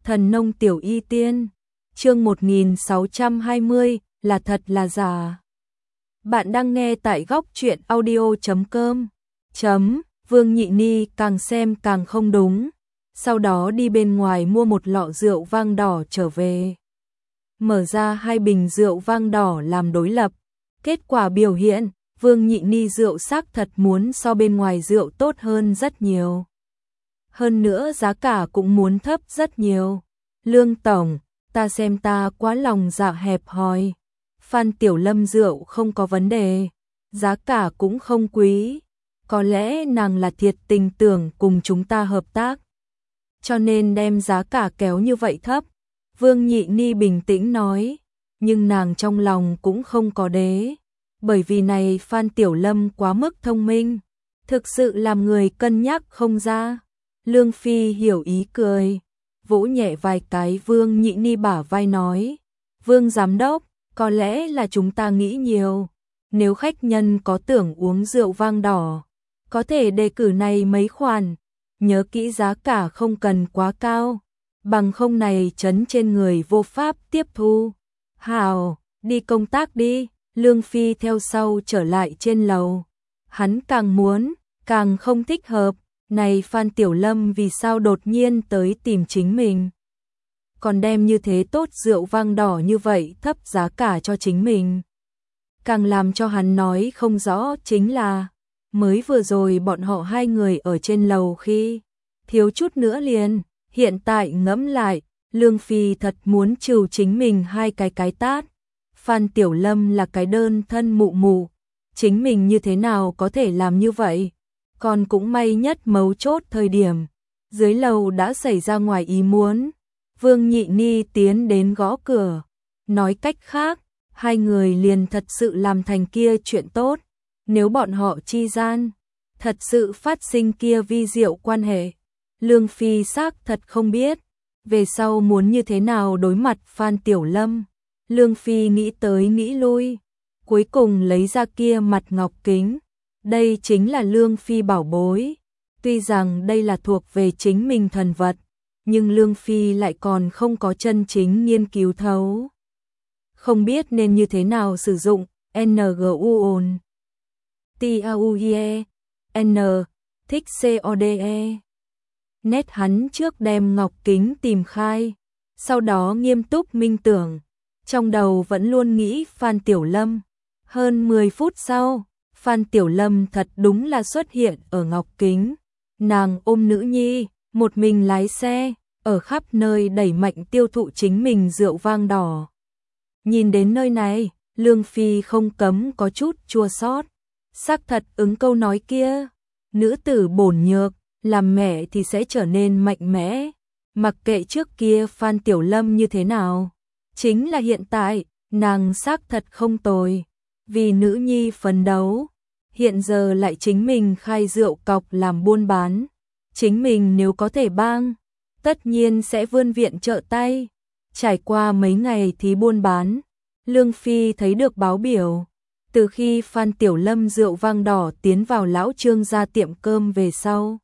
Thần nông tiểu y tiên, chương 1620, là thật là giả. Bạn đang nghe tại góc truyện audio.com. Vương Nhị Ni càng xem càng không đúng, sau đó đi bên ngoài mua một lọ rượu vang đỏ trở về. Mở ra 2 bình rượu vang đỏ làm đối lập, kết quả biểu hiện, Vương Nhị Ni rượu xác thật muốn so bên ngoài rượu tốt hơn rất nhiều. Hơn nữa giá cả cũng muốn thấp rất nhiều. Lương tổng, ta xem ta quá lòng dạ hẹp hòi. Phan Tiểu Lâm rượu không có vấn đề, giá cả cũng không quý. Có lẽ nàng là thiệt tình tưởng cùng chúng ta hợp tác, cho nên đem giá cả kéo như vậy thấp. Vương Nhị Ni bình tĩnh nói, nhưng nàng trong lòng cũng không có đế. Bởi vì này Phan Tiểu Lâm quá mức thông minh, thực sự làm người cân nhắc không ra. Lương Phi hiểu ý cười, vỗ nhẹ vài cái Vương Nhị Ni bả vai nói, Vương Giám Đốc, có lẽ là chúng ta nghĩ nhiều. Nếu khách nhân có tưởng uống rượu vang đỏ, có thể đề cử này mấy khoản, nhớ kỹ giá cả không cần quá cao, bằng không này chấn trên người vô pháp tiếp thu. Hào, đi công tác đi. Lương Phi theo sau trở lại trên lầu. Hắn càng muốn, càng không thích hợp. Này Phan Tiểu Lâm vì sao đột nhiên tới tìm chính mình, còn đem như thế tốt rượu vang đỏ như vậy thấp giá cả cho chính mình. Càng làm cho hắn nói không rõ chính là, mới vừa rồi bọn họ 2 người ở trên lầu khi thiếu chút nữa liền, hiện tại ngẫm lại, Lương Phi thật muốn trừ chính mình 2 cái tát. Phan Tiểu Lâm là cái đơn thân mụ mụ, chính mình như thế nào có thể làm như vậy? Còn cũng may nhất mấu chốt thời điểm, dưới lầu đã xảy ra ngoài ý muốn. Vương Nhị Ni tiến đến gõ cửa, nói cách khác, 2 người liền thật sự làm thành kia chuyện tốt. Nếu bọn họ chi gian, thật sự phát sinh kia vi diệu quan hệ, Lương Phi xác thật không biết, về sau muốn như thế nào đối mặt Phan Tiểu Lâm. Lương Phi nghĩ tới nghĩ lui, cuối cùng lấy ra kia mặt ngọc kính. Đây chính là Lương Phi bảo bối. Tuy rằng đây là thuộc về chính mình thần vật, nhưng Lương Phi lại còn không có chân chính nghiên cứu thấu. Không biết nên như thế nào sử dụng NGUON TAUIE N thích CODE. Nét hắn trước đem ngọc kính tìm khai, sau đó nghiêm túc minh tưởng, trong đầu vẫn luôn nghĩ Phan Tiểu Lâm. Hơn 10 phút sau, Phan Tiểu Lâm thật đúng là xuất hiện ở ngọc kính. Nàng ôm nữ nhi, một mình lái xe, ở khắp nơi đẩy mạnh tiêu thụ chính mình rượu vang đỏ. Nhìn đến nơi này, Lương Phi không cấm có chút chua xót. Xác thật ứng câu nói kia, nữ tử bổn nhược, làm mẹ thì sẽ trở nên mạnh mẽ. Mặc kệ trước kia Phan Tiểu Lâm như thế nào, chính là hiện tại, nàng xác thật không tồi. Vì nữ nhi phấn đấu, hiện giờ lại chính mình khai rượu cọc làm buôn bán. Chính mình nếu có thể bang, tất nhiên sẽ vươn viện trợ tay. Trải qua mấy ngày thì buôn bán, Lương Phi thấy được báo biểu. Từ khi Phan Tiểu Lâm rượu vang đỏ tiến vào lão Trương gia tiệm cơm về sau,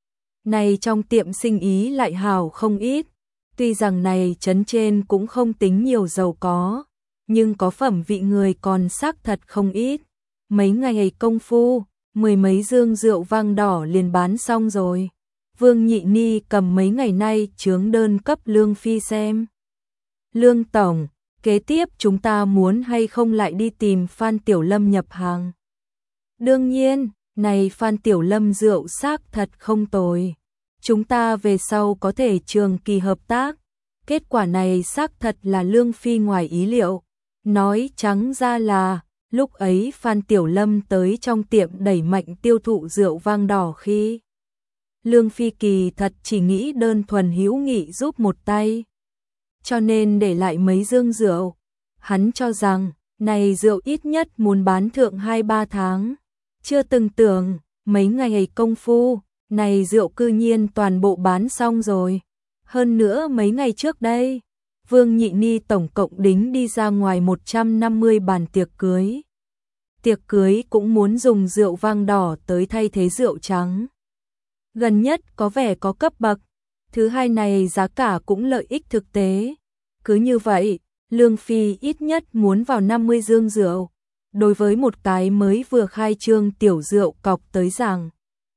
này trong tiệm sinh ý lại hào không ít. Tuy rằng này trấn trên cũng không tính nhiều giàu có, nhưng có phẩm vị người còn xác thật không ít. Mấy ngày công phu, 10 mấy dương rượu vang đỏ liền bán xong rồi. Vương Nhị Ni cầm mấy ngày nay chướng đơn cấp Lương Phi xem. Lương tổng, kế tiếp chúng ta muốn hay không lại đi tìm Phan Tiểu Lâm nhập hàng? Đương nhiên, này Phan Tiểu Lâm rượu xác thật không tồi. Chúng ta về sau có thể trường kỳ hợp tác. Kết quả này xác thật là Lương Phi ngoài ý liệu. Nói trắng ra là, lúc ấy Phan Tiểu Lâm tới trong tiệm đẩy mạnh tiêu thụ rượu vang đỏ khi Lương Phi kỳ thật chỉ nghĩ đơn thuần hữu nghị giúp một tay, cho nên để lại mấy dương rượu. Hắn cho rằng, này rượu ít nhất muốn bán thượng 2-3 tháng. Chưa từng tưởng, mấy ngày công phu, này rượu cư nhiên toàn bộ bán xong rồi. Hơn nữa mấy ngày trước đây, Vương Nhị Ni tổng cộng đính đi ra ngoài 150 bàn tiệc cưới. Tiệc cưới cũng muốn dùng rượu vang đỏ tới thay thế rượu trắng. Gần nhất có vẻ có cấp bậc, Thứ hai này giá cả cũng lợi ích thực tế. Cứ như vậy, Lương Phi ít nhất muốn vào 50 dương rượu. Đối với một cái mới vừa khai trương tiểu rượu cọc tới rằng,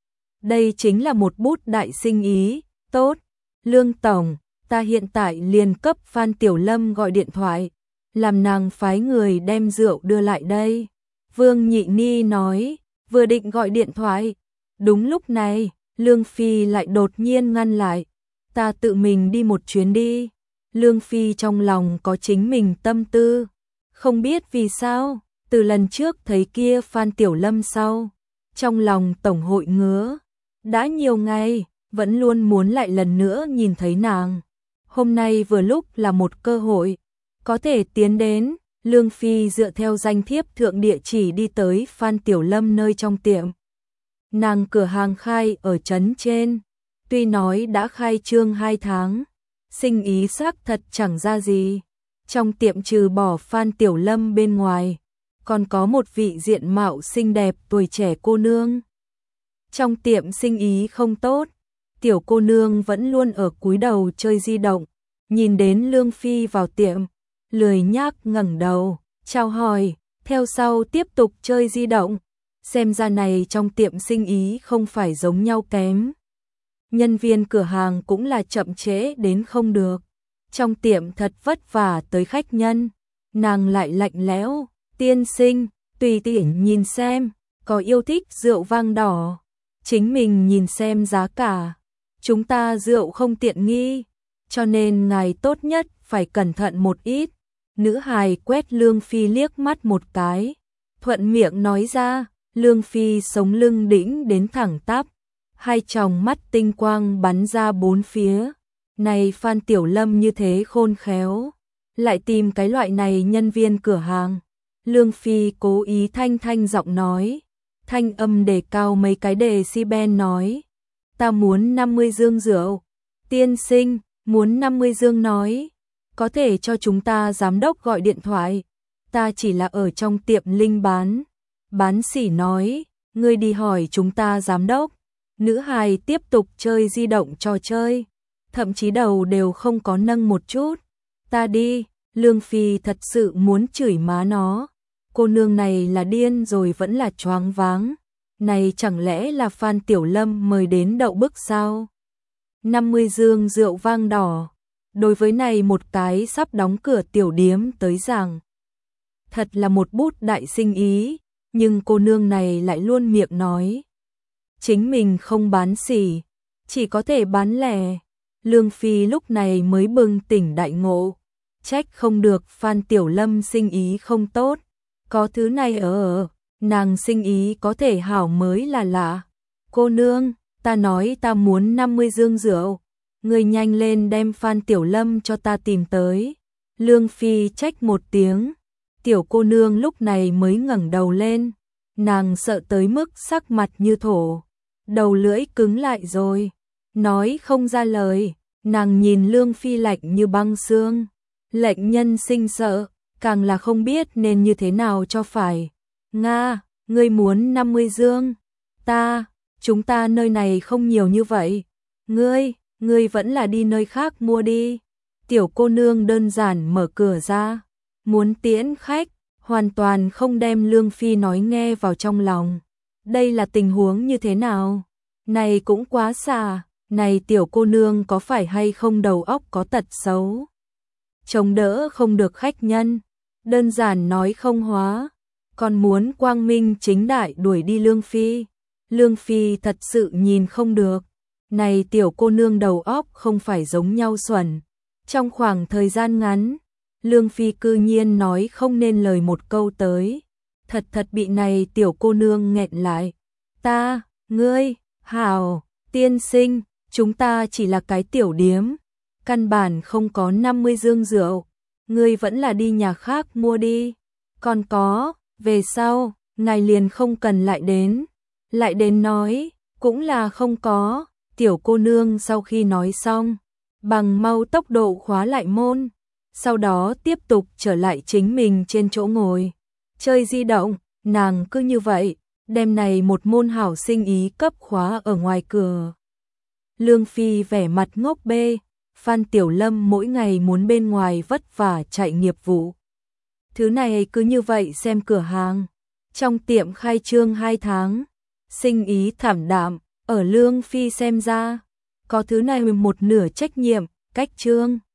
đây chính là một bút đại sinh ý. Tốt, Lương Tổng, ta hiện tại liền cấp Phan Tiểu Lâm gọi điện thoại, làm nàng phái người đem rượu đưa lại đây. Vương Nhị Ni nói, vừa định gọi điện thoại. Đúng lúc này, Lương Phi lại đột nhiên ngăn lại. Ta tự mình đi một chuyến đi. Lương Phi trong lòng có chính mình tâm tư. Không biết vì sao, từ lần trước thấy kia Phan Tiểu Lâm sau, trong lòng tổng hội ngứa. Đã nhiều ngày, vẫn luôn muốn lại lần nữa nhìn thấy nàng. Hôm nay vừa lúc là một cơ hội, có thể tiến đến. Lương Phi dựa theo danh thiếp thượng địa chỉ đi tới Phan Tiểu Lâm nơi trong tiệm. Nàng cửa hàng khai ở trấn trên, tuy nói đã khai trương 2 tháng, sinh ý xác thật chẳng ra gì. Trong tiệm trừ bỏ Phan Tiểu Lâm bên ngoài, còn có một vị diện mạo xinh đẹp tuổi trẻ cô nương. Trong tiệm sinh ý không tốt, tiểu cô nương vẫn luôn ở cúi đầu chơi di động, nhìn đến Lương Phi vào tiệm, lười nhác ngẩng đầu, chào hỏi, theo sau tiếp tục chơi di động. Xem ra này trong tiệm sinh ý không phải giống nhau kém. Nhân viên cửa hàng cũng là chậm trễ đến không được. Trong tiệm thật vất vả tới khách nhân, nàng lại lạnh lẽo, tiên sinh, tùy tiện nhìn xem, có yêu thích rượu vang đỏ, chính mình nhìn xem giá cả. Chúng ta rượu không tiện nghi, cho nên ngài tốt nhất phải cẩn thận một ít. Nữ hài quét Lương Phi liếc mắt một cái, thuận miệng nói ra. Lương Phi sống lưng đĩnh đến thẳng tắp, hai tròng mắt tinh quang bắn ra bốn phía. Này Phan Tiểu Lâm như thế khôn khéo, lại tìm cái loại này nhân viên cửa hàng. Lương Phi cố ý thanh giọng nói, thanh âm đề cao mấy cái decibel nói, ta muốn 50 dương rượu. Tiên sinh, muốn 50 dương nói, có thể cho chúng ta giám đốc gọi điện thoại, ta chỉ là ở trong tiệm linh bán. Bán sỉ nói, ngươi đi hỏi chúng ta giám đốc. Nữ hài tiếp tục chơi di động trò chơi, thậm chí đầu đều không có nâng một chút. Ta đi. Lương Phi thật sự muốn chửi má nó. Cô nương này là điên rồi vẫn là choáng váng. Này chẳng lẽ là Phan Tiểu Lâm mời đến đậu bức sao? 50 dương rượu vang đỏ. Đối với này một cái sắp đóng cửa tiểu điếm tới rằng, thật là một bút đại sinh ý. Nhưng cô nương này lại luôn miệng nói, chính mình không bán xỉ, chỉ có thể bán lẻ. Lương Phi lúc này mới bừng tỉnh đại ngộ, trách không được Phan Tiểu Lâm sinh ý không tốt, có thứ này ở, nàng sinh ý có thể hảo mới là lạ. Cô nương, ta nói ta muốn 50 dương rượu, người nhanh lên đem Phan Tiểu Lâm cho ta tìm tới. Lương Phi trách một tiếng. Tiểu cô nương lúc này mới ngẩng đầu lên, nàng sợ tới mức sắc mặt như thổ, đầu lưỡi cứng lại rồi, nói không ra lời. Nàng nhìn Lương Phi lạnh như băng xương, lệnh nhân sinh sợ, càng là không biết nên như thế nào cho phải. Nga, ngươi muốn 50 dương, chúng ta nơi này không nhiều như vậy, ngươi vẫn là đi nơi khác mua đi. Tiểu cô nương đơn giản mở cửa ra, muốn tiễn khách, hoàn toàn không đem Lương Phi nói nghe vào trong lòng. Đây là tình huống như thế nào? Này cũng quá xà, này tiểu cô nương có phải hay không đầu óc có tật xấu? Chống đỡ không được khách nhân, đơn giản nói không hóa, còn muốn quang minh chính đại đuổi đi Lương Phi. Lương Phi thật sự nhìn không được, này tiểu cô nương đầu óc không phải giống nhau xuẩn. Trong khoảng thời gian ngắn, Lương Phi cư nhiên nói không nên lời một câu tới, thật bị này tiểu cô nương nghẹn lại. Ngươi, hảo, tiên sinh, chúng ta chỉ là cái tiểu điếm, căn bản không có 50 dương rượu, ngươi vẫn là đi nhà khác mua đi. Còn có, về sau, ngài liền không cần lại đến nói, cũng là không có. Tiểu cô nương sau khi nói xong, bằng mau tốc độ khóa lại môn, sau đó tiếp tục trở lại chính mình trên chỗ ngồi, chơi di động. Nàng cứ như vậy, đem này một môn hảo sinh ý cấp khóa ở ngoài cửa. Lương Phi vẻ mặt ngốc bê, Phan Tiểu Lâm mỗi ngày muốn bên ngoài vất vả chạy nghiệp vụ. Thứ này cứ như vậy xem cửa hàng. Trong tiệm khai trương 2 tháng, sinh ý thảm đạm, ở Lương Phi xem ra, có thứ này một nửa trách nhiệm, cách trương.